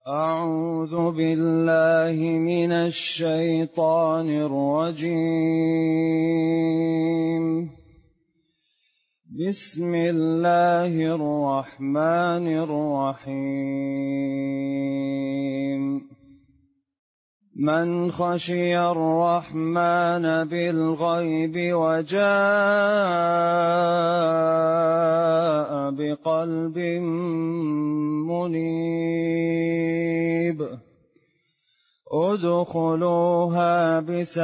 أعوذ بالله من الشيطان الرجيم. بسم الله الرحمن الرحيم. من خشي الرحمن بالغيب وجاء بقلب منيب ادخلوها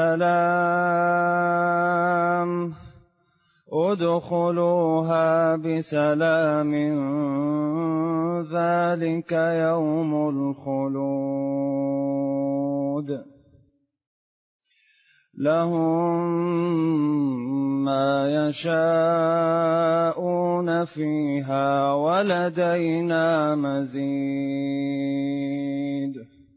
بسلام ذلك يوم الخلود. لهم ما يشاءون فيها ولدينا مزيد.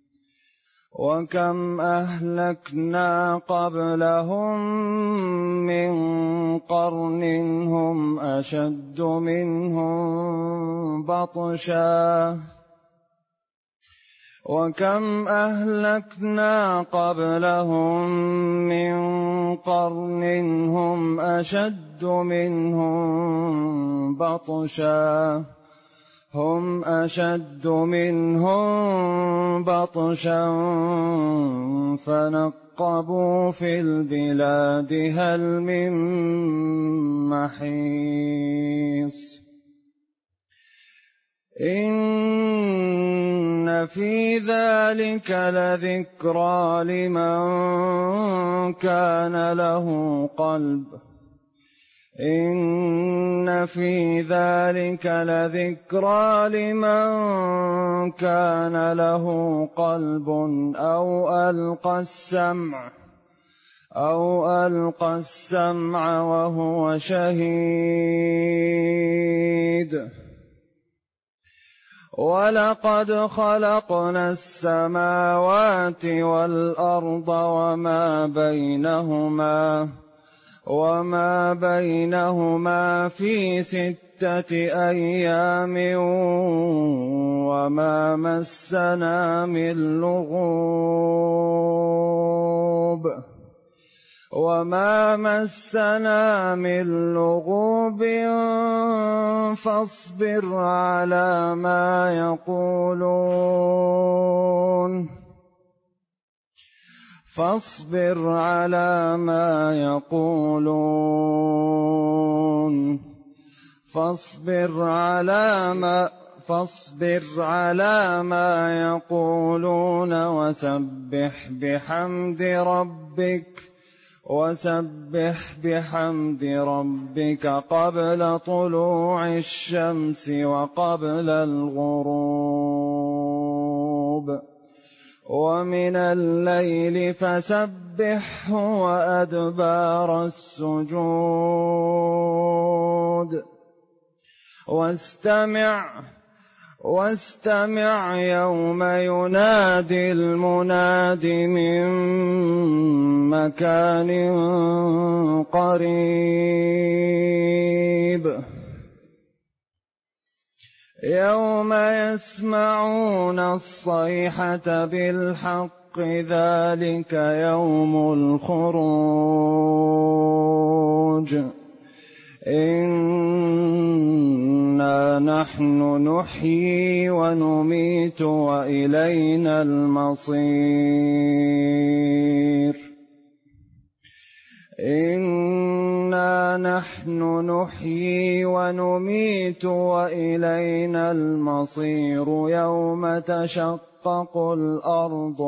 وكم أهلكنا قبلهم من قرن هم أشد منهم بطشا هم أشد منهم بطشا فنقبوا في البلاد هل من محيص. إن في ذلك لذكرى لمن كان له قلب أو ألقى السمع وهو شهيد. ولقد خلقنا السماوات والأرض وما بينهما في 6 أيام وما مسنا من لغوب فاصبر على ما يقولون وسبح بحمد ربك قبل طلوع الشمس وقبل الغروب ومن الليل فسبحه وأدبار السجود. واستمع يوم ينادي المناد من مكان قريب. يوم يسمعون الصيحة بالحق ذلك يوم الخروج. إنا نحن نحيي ونميت وإلينا المصير يوم تشقق الأرض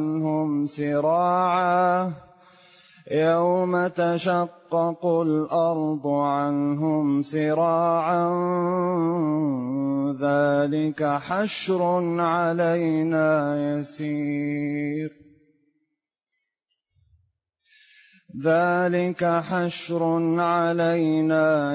عنهم سراعا ذلك حشر علينا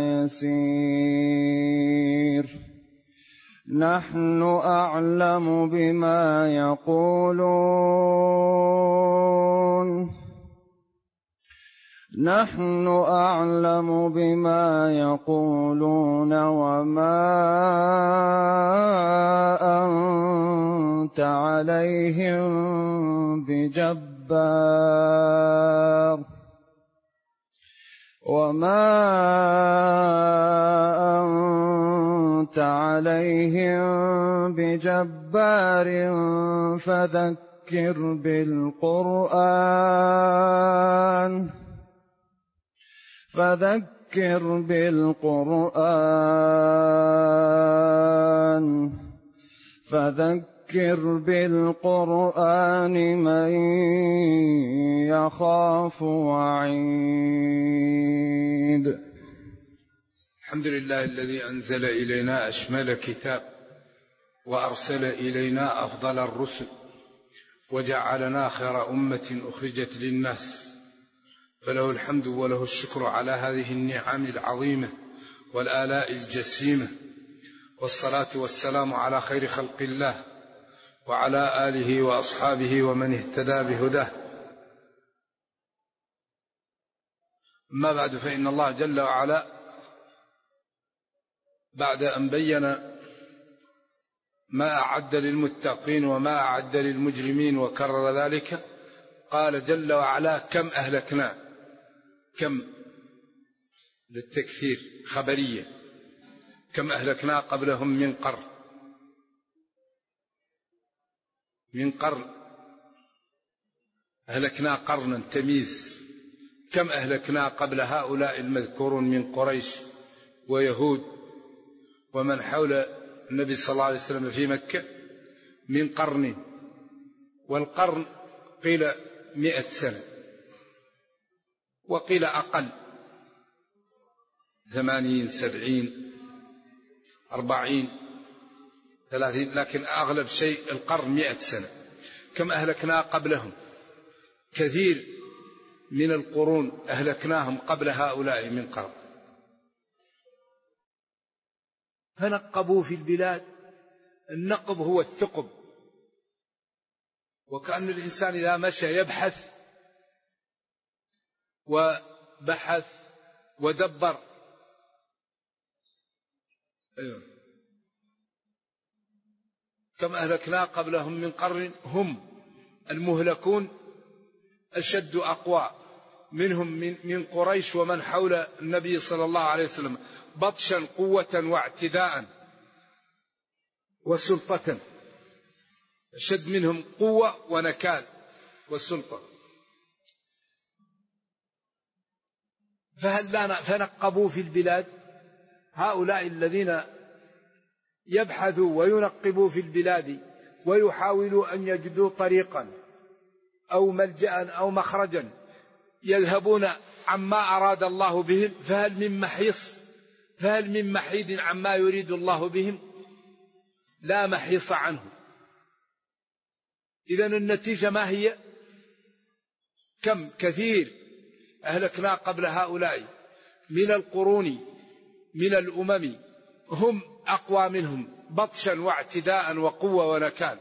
يسير. نحن أعلم بما يقولون نحن أعلم بما يقولون وما أنت عليهم بجبار فذكر بالقرآن من يخاف وعيد. الحمد لله الذي أنزل إلينا أشمل كتاب وأرسل إلينا أفضل الرسل وجعلنا خير أمة أخرجت للناس، فله الحمد وله الشكر على هذه النعم العظيمة والآلاء الجسيمة، والصلاة والسلام على خير خلق الله وعلى آله وأصحابه ومن اهتدى بهداه. أما بعد، فإن الله جل وعلا بعد أن بين ما أعد للمتقين وما أعد للمجرمين وكرر ذلك، قال جل وعلا: كم أهلكنا. كم للتكثير خبرية، كم أهلكنا قبلهم من قرن أهلكنا قرنا تمييز. كم أهلكنا قبل هؤلاء المذكورون من قريش ويهود ومن حول النبي صلى الله عليه وسلم في مكة من قرن، والقرن قيل 100 سنة وقيل أقل 80 70 40 30، لكن أغلب شيء القرن 100 سنة. كم أهلكنا قبلهم، كثير من القرون أهلكناهم قبل هؤلاء من قرن. فنقبوا في البلاد. النقب هو الثقب، وكأن الإنسان إذا مشى يبحث وبحث ودبر. كم أهلكنا قبلهم من قرن هم المهلكون أشد أقوى منهم من قريش ومن حول النبي صلى الله عليه وسلم بطشا قوة واعتداء وسلطة. أشد منهم قوة ونكال وسلطة. فنقبوا في البلاد. هؤلاء الذين يبحثوا وينقبوا في البلاد ويحاولوا أن يجدوا طريقا أو ملجأ أو مخرجا يذهبون عما أراد الله بهم، فهل من محيد عما يريد الله بهم؟ لا محيص عنه. إذن النتيجة ما هي؟ كم كثير أهلكنا قبل هؤلاء من القرون من الأمم هم أقوى منهم بطشا واعتداء وقوة ونكال.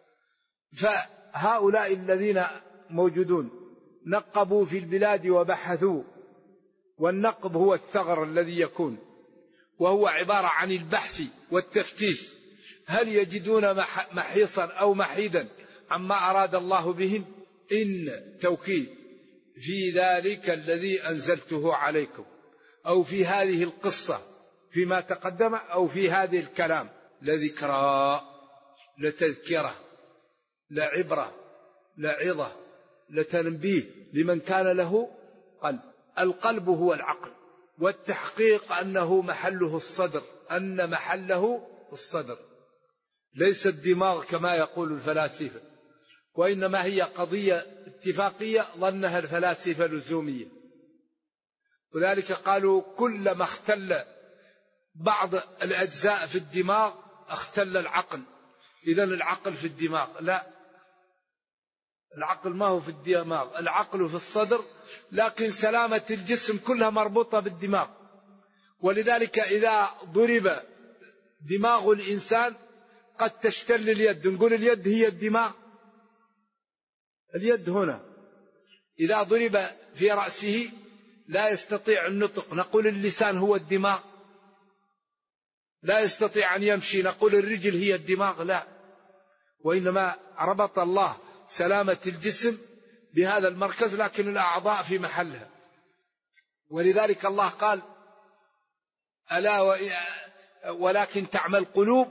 فهؤلاء الذين موجودون نقبوا في البلاد وبحثوا، والنقب هو الثغر الذي يكون، وهو عبارة عن البحث والتفتيش. هل يجدون محيصا أو محيدا عما أراد الله بهم؟ إن توكيد في ذلك الذي أنزلته عليكم، أو في هذه القصة فيما تقدم، أو في هذه الكلام، لذكرى لتذكرة لعبرة لعظة لتنبيه لمن كان له قلب. القلب هو العقل، والتحقيق أنه محله الصدر، أن محله الصدر ليس الدماغ كما يقول الفلاسفة، وإنما هي قضية اتفاقية ظنها الفلاسفة لزومية. وذلك قالوا كلما اختل بعض الأجزاء في الدماغ اختل العقل. إذن العقل في الدماغ؟ لا، العقل ما هو في الدماغ، العقل في الصدر، لكن سلامة الجسم كلها مربوطة بالدماغ. ولذلك إذا ضرب دماغ الإنسان قد تشتل اليد، نقول اليد هي الدماغ، اليد هنا. إذا ضرب في رأسه لا يستطيع النطق نقول اللسان هو الدماغ؟ لا يستطيع أن يمشي نقول الرجل هي الدماغ؟ لا، وإنما ربط الله سلامة الجسم بهذا المركز، لكن الأعضاء في محلها. ولذلك الله قال ألا ولكن تعمى القلوب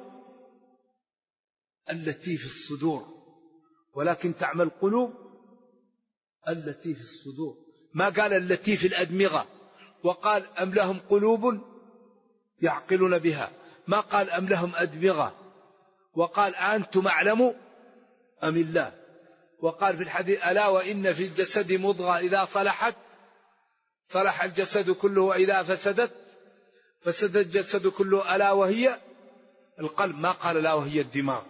التي في الصدور، ولكن تعمى القلوب التي في الصدور، ما قال التي في الأدمغة. وقال أم لهم قلوب يعقلون بها، ما قال أم لهم أدمغة. وقال أنتم أعلم أم الله. وقال في الحديث ألا وإن في الجسد مضغة إذا صلحت صلح الجسد كله، وإذا فسدت فسد الجسد كله، ألا وهي القلب. ما قال لا وهي الدماغ.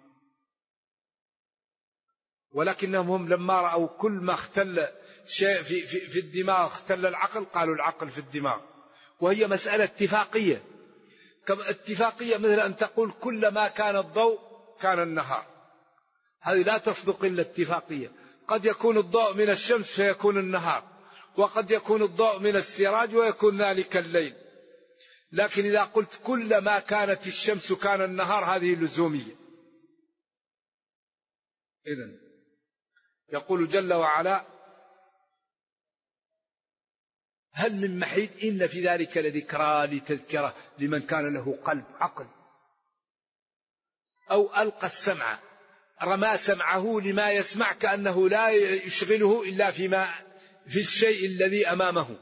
ولكنهم هم لما رأوا كل ما اختل شيء في الدماغ اختل العقل، قالوا العقل في الدماغ. وهي مسألة اتفاقية، كما اتفاقية مثل أن تقول كلما كان الضوء كان النهار. هذه لا تصدق إلا اتفاقية. قد يكون الضوء من الشمس فيكون النهار، وقد يكون الضوء من السراج ويكون ذلك الليل. لكن إذا قلت كلما كانت الشمس كان النهار هذه لزومية. إذن يقول جل وعلا هل من محيد إن في ذلك لذكرى لتذكرة لمن كان له قلب عقل. أو ألقى السمع، رمى سمعه لما يسمع كأنه لا يشغله إلا في الشيء الذي أمامه.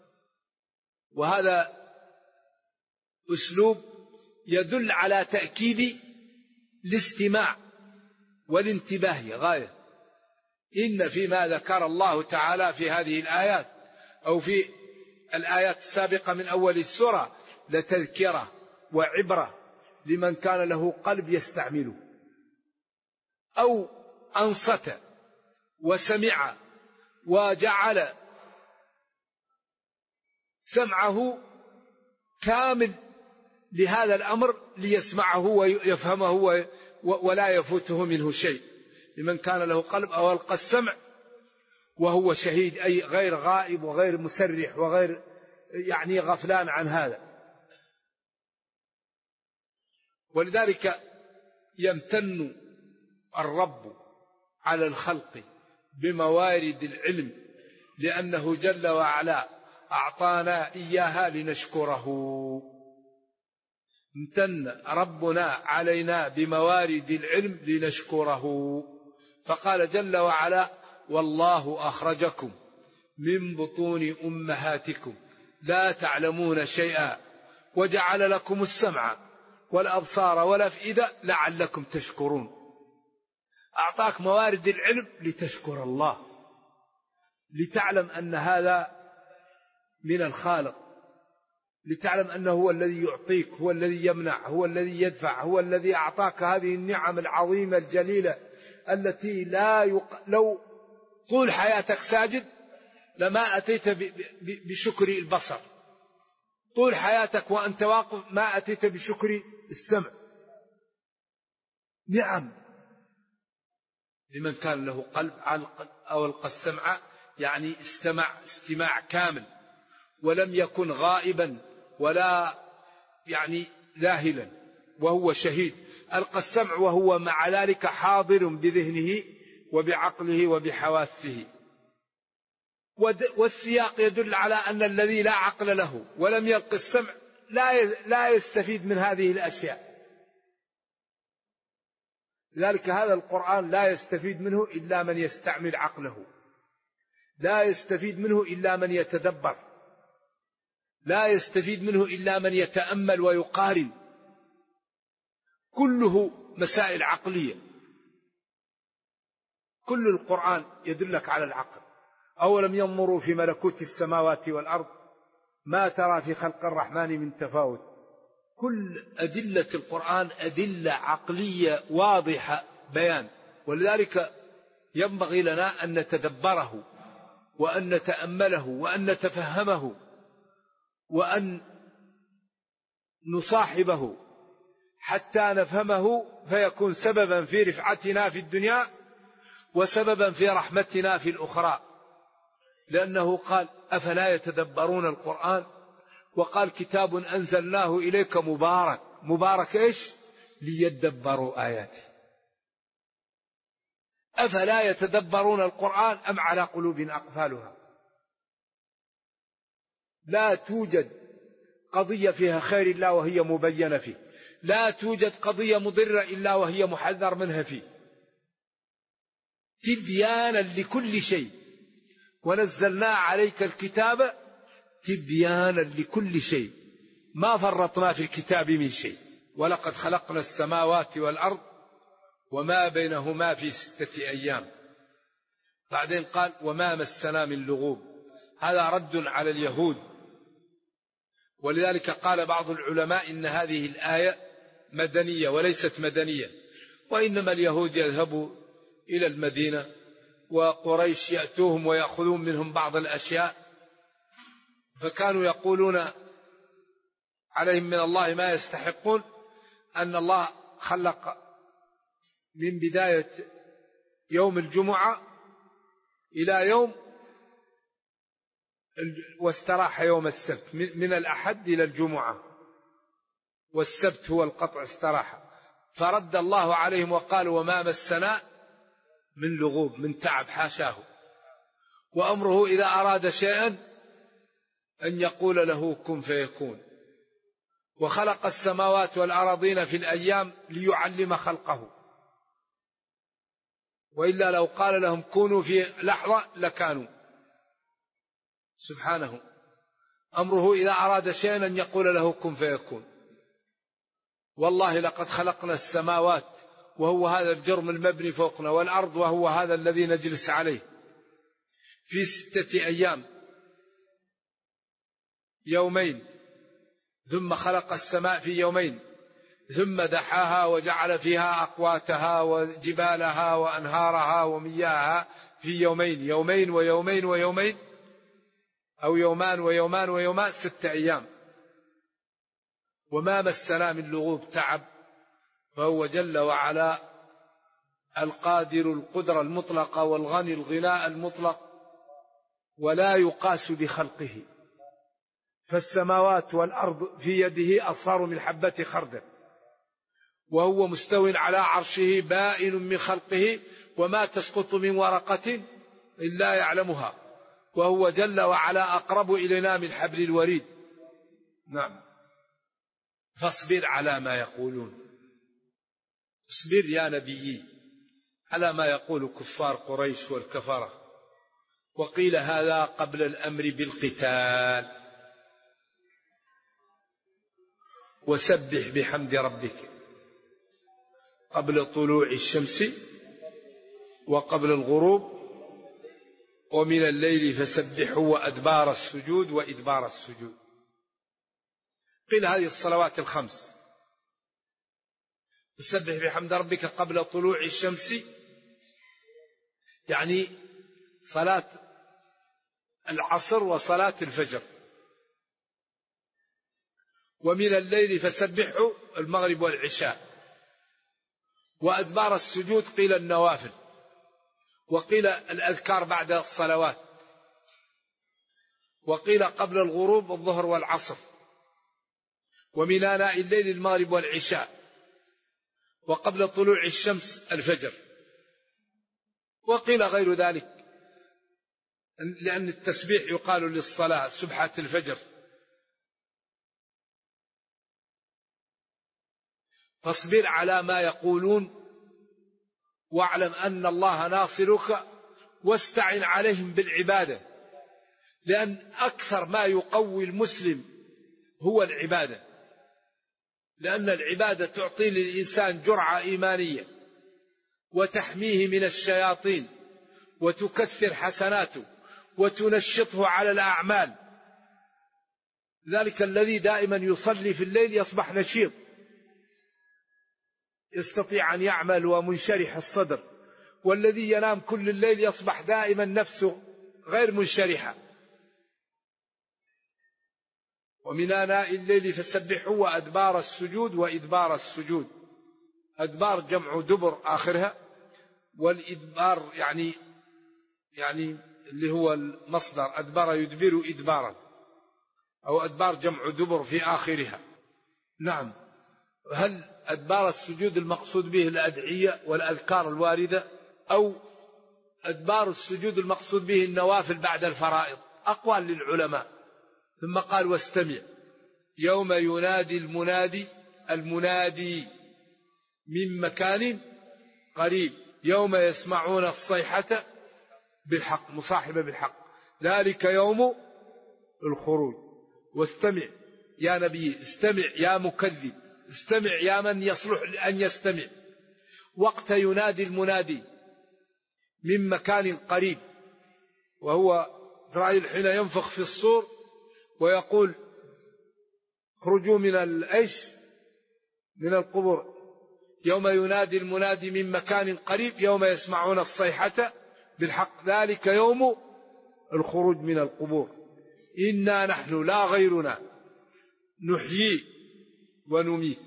وهذا أسلوب يدل على تأكيد الاستماع والانتباه غاية. إن فيما ذكر الله تعالى في هذه الآيات أو في الآيات السابقة من أول السورة لتذكرة وعبرة لمن كان له قلب يستعمله. أو أنصت وسمع وجعل سمعه كامل لهذا الأمر ليسمعه ويفهمه ولا يفوته منه شيء. لمن كان له قلب أو ألقى السمع وهو شهيد، أي غير غائب وغير مسرح وغير غفلان عن هذا. ولذلك يمتن الرب على الخلق بموارد العلم، لأنه جل وعلا أعطانا إياها لنشكره. امتن ربنا علينا بموارد العلم لنشكره. فقال جل وعلا والله أخرجكم من بطون أمهاتكم لا تعلمون شيئا وجعل لكم السمع والأبصار والأفئدة لعلكم تشكرون. أعطاك موارد العلم لتشكر الله، لتعلم أن هذا من الخالق، لتعلم أنه هو الذي يعطيك، هو الذي يمنع، هو الذي يدفع، هو الذي أعطاك هذه النعم العظيمة الجليلة التي لو طول حياتك ساجد لما أتيت بشكر البصر، طول حياتك وأنت واقف ما أتيت بشكر السمع. نعم لمن كان له قلب أو ألقى السمع، استماع كامل ولم يكن غائبا ولا لاهلا وهو شهيد. ألقى السمع وهو مع ذلك حاضر بذهنه وبعقله وبحواسه. والسياق يدل على أن الذي لا عقل له ولم يلق السمع لا يستفيد من هذه الأشياء. لذلك هذا القرآن لا يستفيد منه إلا من يستعمل عقله، لا يستفيد منه إلا من يتدبر، لا يستفيد منه إلا من يتأمل ويقارن. كله مسائل عقلية. كل القرآن يدلك على العقل. أولم ينظروا في ملكوت السماوات والأرض ما ترى في خلق الرحمن من تفاوت. كل أدلة القرآن أدلة عقلية واضحة بيان. ولذلك ينبغي لنا أن نتدبره وأن نتأمله وأن نتفهمه وأن نصاحبه حتى نفهمه، فيكون سببا في رفعتنا في الدنيا وسببا في رحمتنا في الأخرى. لأنه قال أفلا يتدبرون القرآن، وقال كتاب أنزلناه إليك مبارك. مبارك إيش؟ ليدبروا آياته. أفلا يتدبرون القرآن أم على قلوب أقفالها. لا توجد قضية فيها خير إلا وهي مبينة فيه، لا توجد قضية مضرة إلا وهي محذر منها فيه، تبيانا لكل شيء. ونزلنا عليك الكتاب تبيانا لكل شيء، ما فرطنا في الكتاب من شيء. ولقد خلقنا السماوات والأرض وما بينهما في 6 أيام. بعدين قال وما مسنا من لغوب. هذا رد على اليهود، ولذلك قال بعض العلماء إن هذه الآية مدنية وليست مدنية، وإنما اليهود يذهبوا إلى المدينة وقريش يأتوهم ويأخذون منهم بعض الأشياء، فكانوا يقولون عليهم من الله ما يستحقون، أن الله خلق من بداية يوم الجمعة إلى يوم واستراح يوم السبت، من الأحد إلى الجمعة، والسبت هو القطع استراح. فرد الله عليهم وقال وما مسنا من لغوب، من تعب، حاشاه. وأمره إذا أراد شيئا أن يقول له كن فيكون. وخلق السماوات والأراضين في الأيام ليعلم خلقه، وإلا لو قال لهم كونوا في لحظة لكانوا. سبحانه، أمره إذا أراد شيئا أن يقول له كن فيكون. والله لقد خلقنا السماوات وهو هذا الجرم المبني فوقنا، والأرض وهو هذا الذي نجلس عليه، في 6 أيام، يومين. ثم خلق السماء في يومين، ثم دحاها وجعل فيها أقواتها وجبالها وأنهارها ومياها في يومين، يومين ويومين ويومين، أو يومان ويومان ويومان، 6 أيام. وما مسنا من لغوب، تعب. فهو جل وعلا القادر القدرة المطلقة، والغني الغناء المطلق، ولا يقاس بخلقه. فالسماوات والأرض في يده أصغر من حبة خردل، وهو مستو على عرشه بائن من خلقه، وما تسقط من ورقة إلا يعلمها، وهو جل وعلا أقرب إلينا من حبل الوريد. نعم. فاصبر على ما يقولون، اصبر يا نبي على ما يقول كفار قريش والكفرة. وقيل هذا قبل الأمر بالقتال. وسبح بحمد ربك قبل طلوع الشمس وقبل الغروب ومن الليل فسبحه وأدبار السجود وإدبار السجود. قيل هذه الصلوات الخمس. سبح بحمد ربك قبل طلوع الشمس يعني صلاة العصر وصلاة الفجر. ومن الليل فسبحه المغرب والعشاء. وأدبار السجود قيل النوافل، وقيل الأذكار بعد الصلوات، وقيل قبل الغروب الظهر والعصر، ومن آناء الليل المغرب والعشاء، وقبل طلوع الشمس الفجر. وقيل غير ذلك، لأن التسبيح يقال للصلاة سبحة الفجر. فاصبر على ما يقولون واعلم أن الله ناصرك، واستعن عليهم بالعبادة، لأن أكثر ما يقوي المسلم هو العبادة، لأن العبادة تعطي للإنسان جرعة إيمانية وتحميه من الشياطين وتكثر حسناته وتنشطه على الأعمال. ذلك الذي دائما يصلي في الليل يصبح نشيط، يستطيع أن يعمل ومنشرح الصدر، والذي ينام كل الليل يصبح دائما نفسه غير منشرحة. ومن آناء الليل فسبحوا وأدبار السجود وإدبار السجود. أدبار جمع دبر آخرها، والإدبار يعني اللي هو المصدر أدبر يدبر إدبارا، أو أدبار جمع دبر في آخرها. نعم. هل أدبار السجود المقصود به الأدعية والأذكار الواردة، أو أدبار السجود المقصود به النوافل بعد الفرائض؟ أقوال للعلماء. ثم قال واستمع يوم ينادي المنادي من مكان قريب يوم يسمعون الصيحة بالحق مصاحبة بالحق ذلك يوم الخروج. واستمع يا نبي، استمع يا مكذب، استمع يا من يصلح أن يستمع وقت ينادي المنادي من مكان قريب، وهو إسرائيل حين ينفخ في الصور ويقول خرجوا من من القبور، يوم ينادي المنادي من مكان قريب يوم يسمعون الصيحة بالحق ذلك يوم الخروج من القبور. إنا نحن لا غيرنا نحيي ونميت.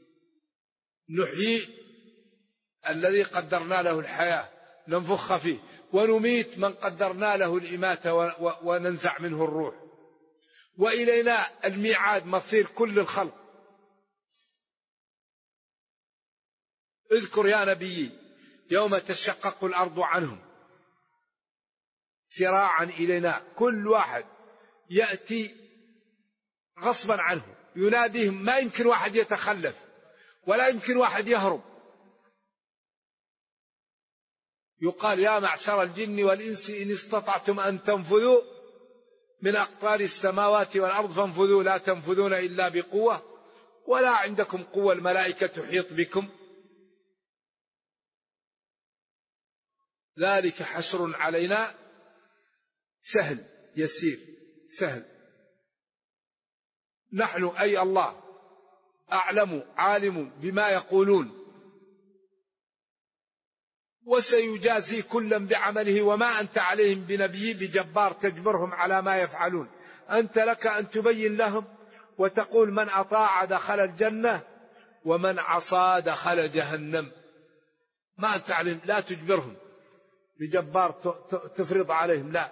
نحيي الذي قدرنا له الحياة ننفخ فيه، ونميت من قدرنا له الإماتة وننزع منه الروح، وإلينا الميعاد مصير كل الخلق. اذكر يا نبي يوم تشقق الأرض عنهم سراعا إلينا، كل واحد يأتي غصبا عنه يناديهم، ما يمكن واحد يتخلف ولا يمكن واحد يهرب. يقال يا معشر الجن والإنس إن استطعتم أن تنفذوا من أقطار السماوات والأرض فانفذوا لا تنفذون إلا بقوة ولا عندكم قوة، الملائكة تحيط بكم. ذلك حشر علينا سهل يسير سهل. نحن أي الله أعلم عالم بما يقولون وسيجازي كلا بعمله وما أنت عليهم بنبي بجبار تجبرهم على ما يفعلون. أنت لك أن تبين لهم وتقول من أطاع دخل الجنة ومن عصى دخل جهنم. ما أنت عليهم، لا تجبرهم بجبار تفرض عليهم، لا،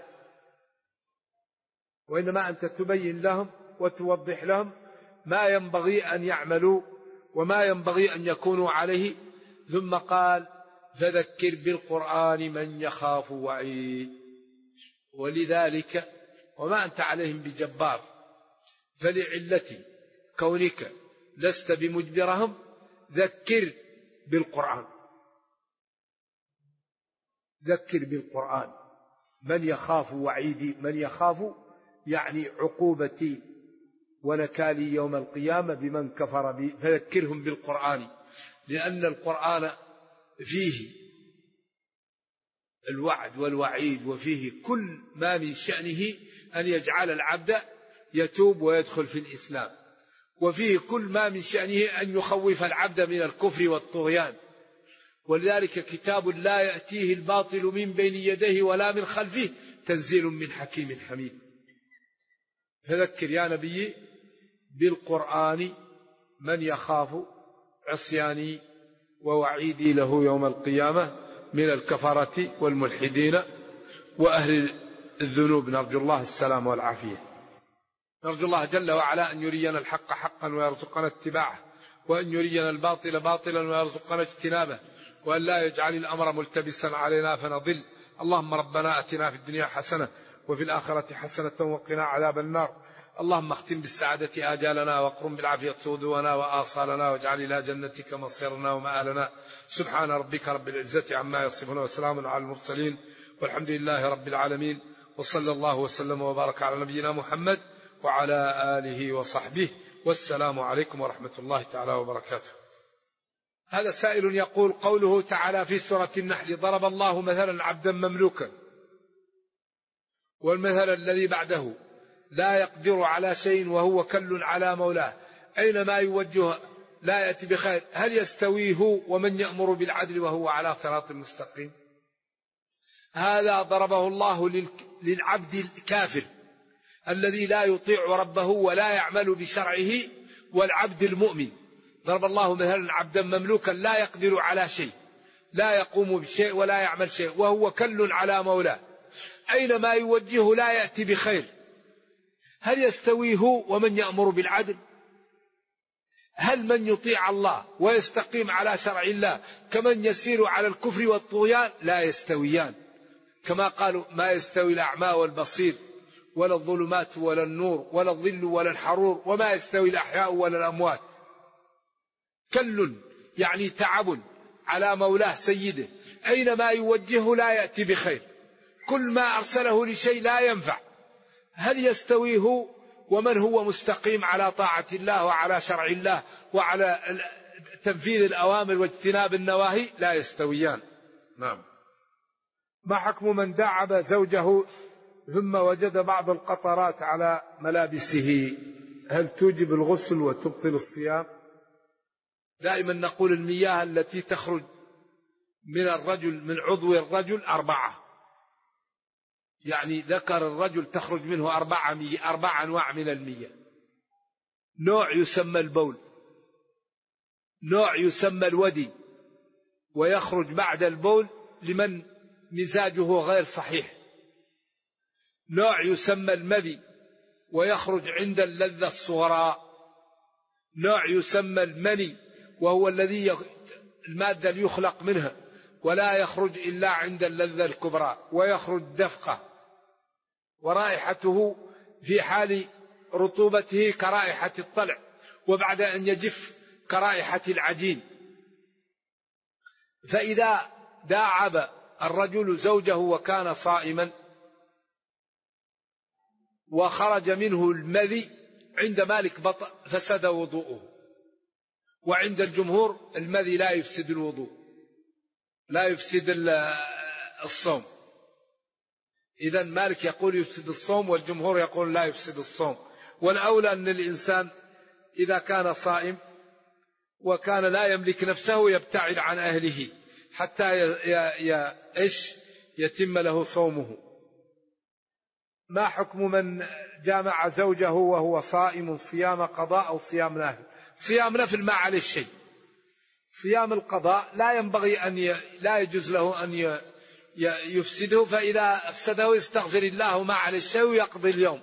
وإنما أنت تبين لهم وتوضح لهم ما ينبغي أن يعملوا وما ينبغي أن يكونوا عليه. ثم قال فذكر بالقرآن من يخاف وعيد. ولذلك وما أنت عليهم بجبار، فلعلة كونك لست بمجبرهم ذكر بالقرآن. ذكر بالقرآن من يخاف وعيدي، من يخاف يعني عقوبتي ونكالي يوم القيامة بمن كفر بي، فذكرهم بالقرآن، لأن القرآن فيه الوعد والوعيد وفيه كل ما من شأنه أن يجعل العبد يتوب ويدخل في الإسلام، وفيه كل ما من شأنه أن يخوف العبد من الكفر والطغيان. ولذلك كتاب لا يأتيه الباطل من بين يديه ولا من خلفه تنزيل من حكيم حميد. فذكر يا نبي بالقرآن من يخاف عصياني ووعيدي له يوم القيامة من الكفرة والملحدين وأهل الذنوب. نرجو الله السلام والعافية. نرجو الله جل وعلا أن يرينا الحق حقا ويرزقنا اتباعه، وأن يرينا الباطل باطلا ويرزقنا اجتنابه، وأن لا يجعل الأمر ملتبسا علينا فنضل. اللهم ربنا أتنا في الدنيا حسنة وفي الآخرة حسنة وقنا عذاب النار. اللهم اختم بالسعادة آجالنا واقرم بالعافية صدورنا وآصالنا واجعل إلى جنتك مصيرنا ومآلنا. سبحان ربك رب العزة عما يصفون وسلام على المرسلين والحمد لله رب العالمين، وصلى الله وسلم وبارك على نبينا محمد وعلى آله وصحبه، والسلام عليكم ورحمة الله تعالى وبركاته. هذا سائل يقول قوله تعالى في سورة النحل ضرب الله مثلا عبدا مملوكا، والمثل الذي بعده لا يقدر على شيء وهو كل على مولاه أينما يوجه لا يأتي بخير، هل يستوي هو ومن يأمر بالعدل وهو على صراط مستقيم؟ هذا ضربه الله للعبد الكافر الذي لا يطيع ربه ولا يعمل بشرعه، والعبد المؤمن ضرب الله مثلا عبدا مملوكا لا يقدر على شيء، لا يقوم بشيء ولا يعمل شيء وهو كل على مولاه. أينما يوجهه لا يأتي بخير. هل يستوي هو ومن يأمر بالعدل؟ هل من يطيع الله ويستقيم على شرع الله كمن يسير على الكفر والطغيان؟ لا يستويان. كما قالوا ما يستوي الأعمى والبصير ولا الظلمات ولا النور ولا الظل ولا الحرور وما يستوي الأحياء ولا الأموات. كل يعني تعب على مولاه سيده، أينما يوجهه لا يأتي بخير، كل ما أرسله لشيء لا ينفع. هل يستوي هو ومن هو مستقيم على طاعة الله وعلى شرع الله وعلى تنفيذ الأوامر واجتناب النواهي؟ لا يستويان. نعم. ما حكم من داعب زوجه ثم وجد بعض القطرات على ملابسه؟ هل توجب الغسل وتبطل الصيام؟ دائما نقول المياه التي تخرج من الرجل من عضو الرجل 4، يعني ذكر الرجل تخرج منه 4 أنواع من المياه. نوع يسمى البول، نوع يسمى الودي ويخرج بعد البول لمن مزاجه غير صحيح، نوع يسمى المذي ويخرج عند اللذة الصغرى، نوع يسمى المني وهو الذي المادة يخلق منها ولا يخرج إلا عند اللذة الكبرى، ويخرج دفقة ورائحته في حال رطوبته كرائحة الطلع، وبعد أن يجف كرائحة العجين. فإذا داعب الرجل زوجه وكان صائما وخرج منه المذي عند مالك فسد وضوءه، وعند الجمهور المذي لا يفسد الوضوء، لا يفسد الصوم. إذا مالك يقول يفسد الصوم والجمهور يقول لا يفسد الصوم. والأولى أن الإنسان إذا كان صائم وكان لا يملك نفسه يبتعد عن أهله حتى يتم له صومه. ما حكم من جامع زوجه وهو صائم صيام قضاء أو صيام نافل؟ صيام نفل ما عليه شيء، صيام القضاء لا ينبغي لا يجوز له أن يفسده، فإذا أفسده يستغفر الله ما عليه الشيء ويقضي اليوم.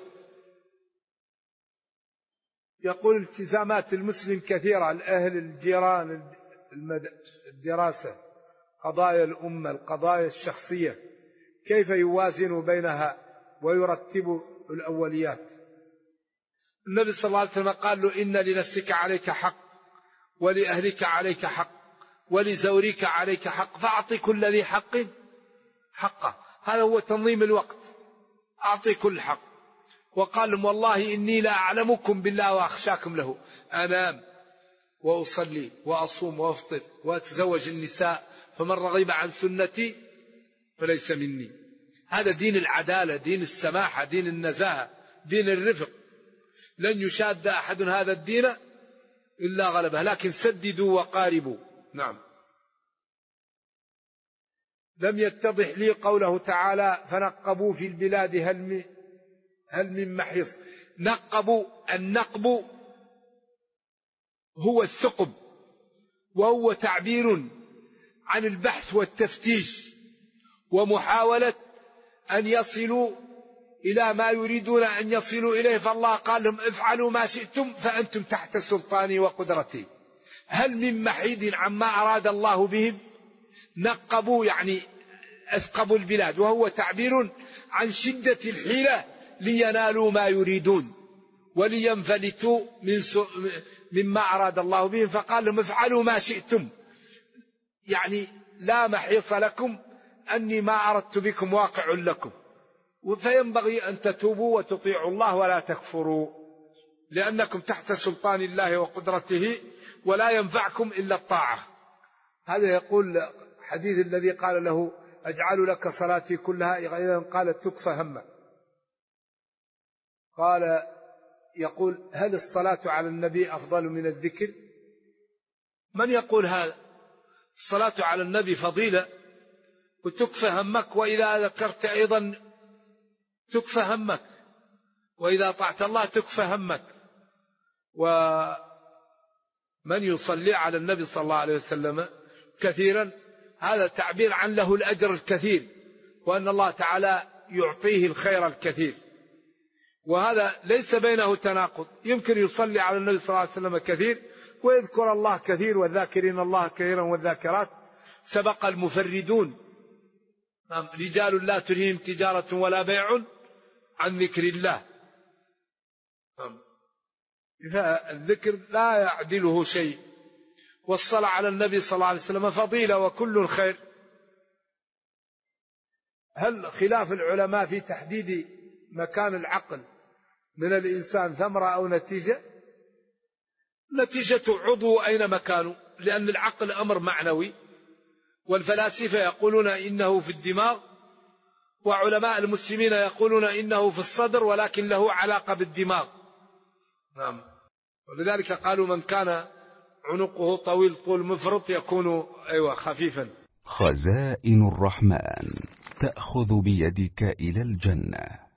يقول التزامات المسلم كثيرة، الأهل، الجيران، الدراسة، قضايا الأمة، القضايا الشخصية، كيف يوازن بينها ويرتب الأوليات؟ النبي صلى الله عليه وسلم قال له إن لنفسك عليك حق ولأهلك عليك حق ولزورك عليك حق فأعطي كل ذي حق حقه. هذا هو تنظيم الوقت، أعطي كل حق. وقال لهم والله إني لا أعلمكم بالله وأخشاكم له، أنام وأصلي وأصوم وأفطر وأتزوج النساء، فمن رغب عن سنتي فليس مني. هذا دين العدالة، دين السماحة، دين النزاهة، دين الرفق. لن يشاد أحد هذا الدين إلا غلبه، لكن سددوا وقاربوا. نعم. لم يتضح لي قوله تعالى فنقبوا في البلاد هل من محيص. نقبوا، النقب هو الثقب، وهو تعبير عن البحث والتفتيش ومحاولة أن يصلوا إلى ما يريدون أن يصلوا إليه. فالله قال لهم افعلوا ما شئتم فأنتم تحت سلطاني وقدرتي. هل من محيد عما أراد الله بهم؟ نقبوا يعني أثقبوا البلاد، وهو تعبير عن شدة الحيلة لينالوا ما يريدون ولينفلتوا مما أراد الله بهم. فقال لهم افعلوا ما شئتم، يعني لا محيص لكم أني ما أردت بكم واقع لكم. فينبغي أن تتوبوا وتطيعوا الله ولا تكفروا، لأنكم تحت سلطان الله وقدرته ولا ينفعكم إلا الطاعة. هذا يقول حديث الذي قال له أجعل لك صلاتي كلها، قال تكفى همك. قال يقول هل الصلاة على النبي أفضل من الذكر؟ من يقول هذا؟ الصلاة على النبي فضيلة وتكفى همك، وإذا ذكرت أيضا تكفى همك، وإذا طعت الله تكفى همك. ومن يصلي على النبي صلى الله عليه وسلم كثيرا هذا تعبير عن له الأجر الكثير، وأن الله تعالى يعطيه الخير الكثير، وهذا ليس بينه تناقض. يمكن يصلي على النبي صلى الله عليه وسلم كثير ويذكر الله كثير، والذاكرين الله كثيرا والذاكرات. سبق المفردون، رجال لا تلهيهم تجارة ولا بيع عن ذكر الله. الذكر لا يعدله شيء، والصلاة على النبي صلى الله عليه وسلم فضيلة وكل خير. هل خلاف العلماء في تحديد مكان العقل من الإنسان ثمرة أو نتيجة؟ نتيجة عضو أين مكانه، لأن العقل أمر معنوي، والفلاسفة يقولون إنه في الدماغ، وعلماء المسلمين يقولون إنه في الصدر ولكن له علاقة بالدماغ. نعم. ولذلك قالوا من كان عنقه طويل طول مفرط يكون خفيفا. خزائن الرحمن تأخذ بيدك إلى الجنة.